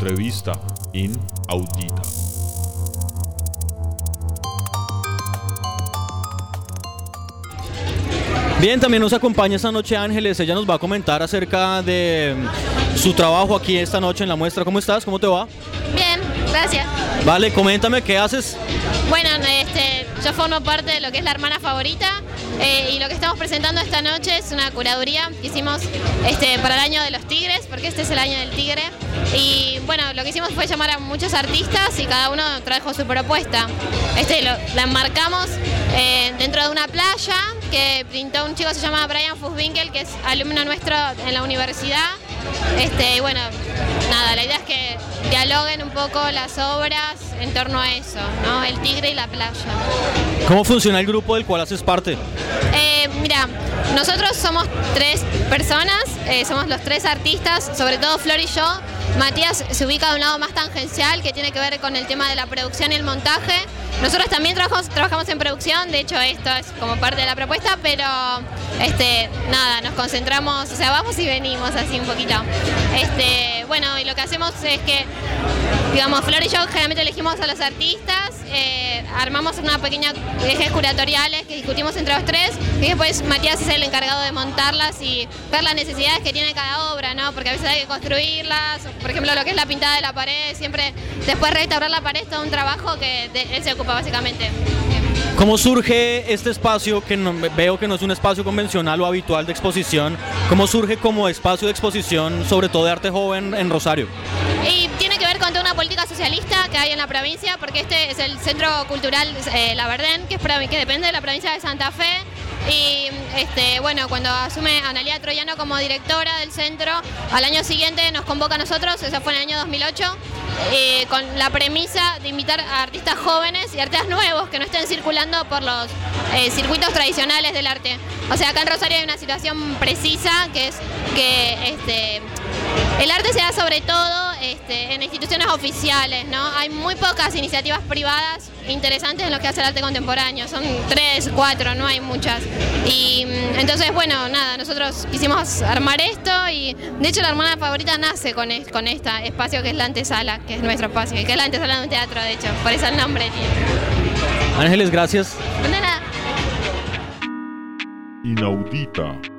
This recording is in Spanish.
Entrevista inaudita. Bien, también nos acompaña esta noche Ángeles. Ella nos va a comentar acerca de su trabajo aquí esta noche en la muestra. ¿Cómo estás? ¿Cómo te va? Bien, gracias. Vale, coméntame qué haces. Bueno, yo formo parte de lo que es la hermana favorita y lo que estamos presentando esta noche es una curaduría que hicimos para el año de los tigres, porque este es el año del tigre. Y bueno, lo que hicimos fue llamar a muchos artistas y cada uno trajo su propuesta. La enmarcamos dentro de una playa que pintó un chico que se llama Brian Fusswinkel, que es alumno nuestro en la universidad. Y bueno, nada, la idea es que dialoguen un poco las obras en torno a eso, ¿no? El tigre y la playa. ¿Cómo funciona el grupo del cual haces parte? Mira, nosotros somos 3 personas, somos los 3 artistas, sobre todo Flor y yo. Matías se ubica de un lado más tangencial, que tiene que ver con el tema de la producción y el montaje. Nosotros también trabajamos en producción, de hecho esto es como parte de la propuesta, pero nada, nos concentramos, o sea, vamos y venimos así un poquito. Bueno, y lo que hacemos es que, digamos, Flor y yo generalmente elegimos a los artistas, armamos una pequeña ejes curatoriales que discutimos entre los 3, y después Matías es el encargado de montarlas y ver las necesidades que tiene cada obra, ¿no? Porque a veces hay que construirlas, por ejemplo, lo que es la pintada de la pared, siempre después restaurar la pared es todo un trabajo que él se ocupa básicamente. ¿Cómo surge este espacio, que veo que no es un espacio convencional o habitual de exposición? ¿Cómo surge como espacio de exposición, sobre todo de arte joven, en Rosario? Y tiene que ver con toda una política socialista que hay en la provincia, porque este es el Centro Cultural La Verdén, que depende de la provincia de Santa Fe. Y bueno, cuando asume Analía Troyano como directora del centro, al año siguiente nos convoca a nosotros, eso fue en el año 2008, con la premisa de invitar a artistas jóvenes y artistas nuevos que no estén circulando por los circuitos tradicionales del arte. O sea, acá en Rosario hay una situación precisa, que es que el arte se da sobre todo en instituciones oficiales, ¿no? Hay muy pocas iniciativas privadas interesantes en lo que hace el arte contemporáneo, son 3, 4, no hay muchas. Y entonces, bueno, nada, nosotros quisimos armar esto y de hecho la hermana favorita nace con este espacio que es la antesala, que es nuestro espacio, y que es la antesala de un teatro, de hecho, por eso el nombre tiene. Ángeles, gracias. De nada. Inaudita.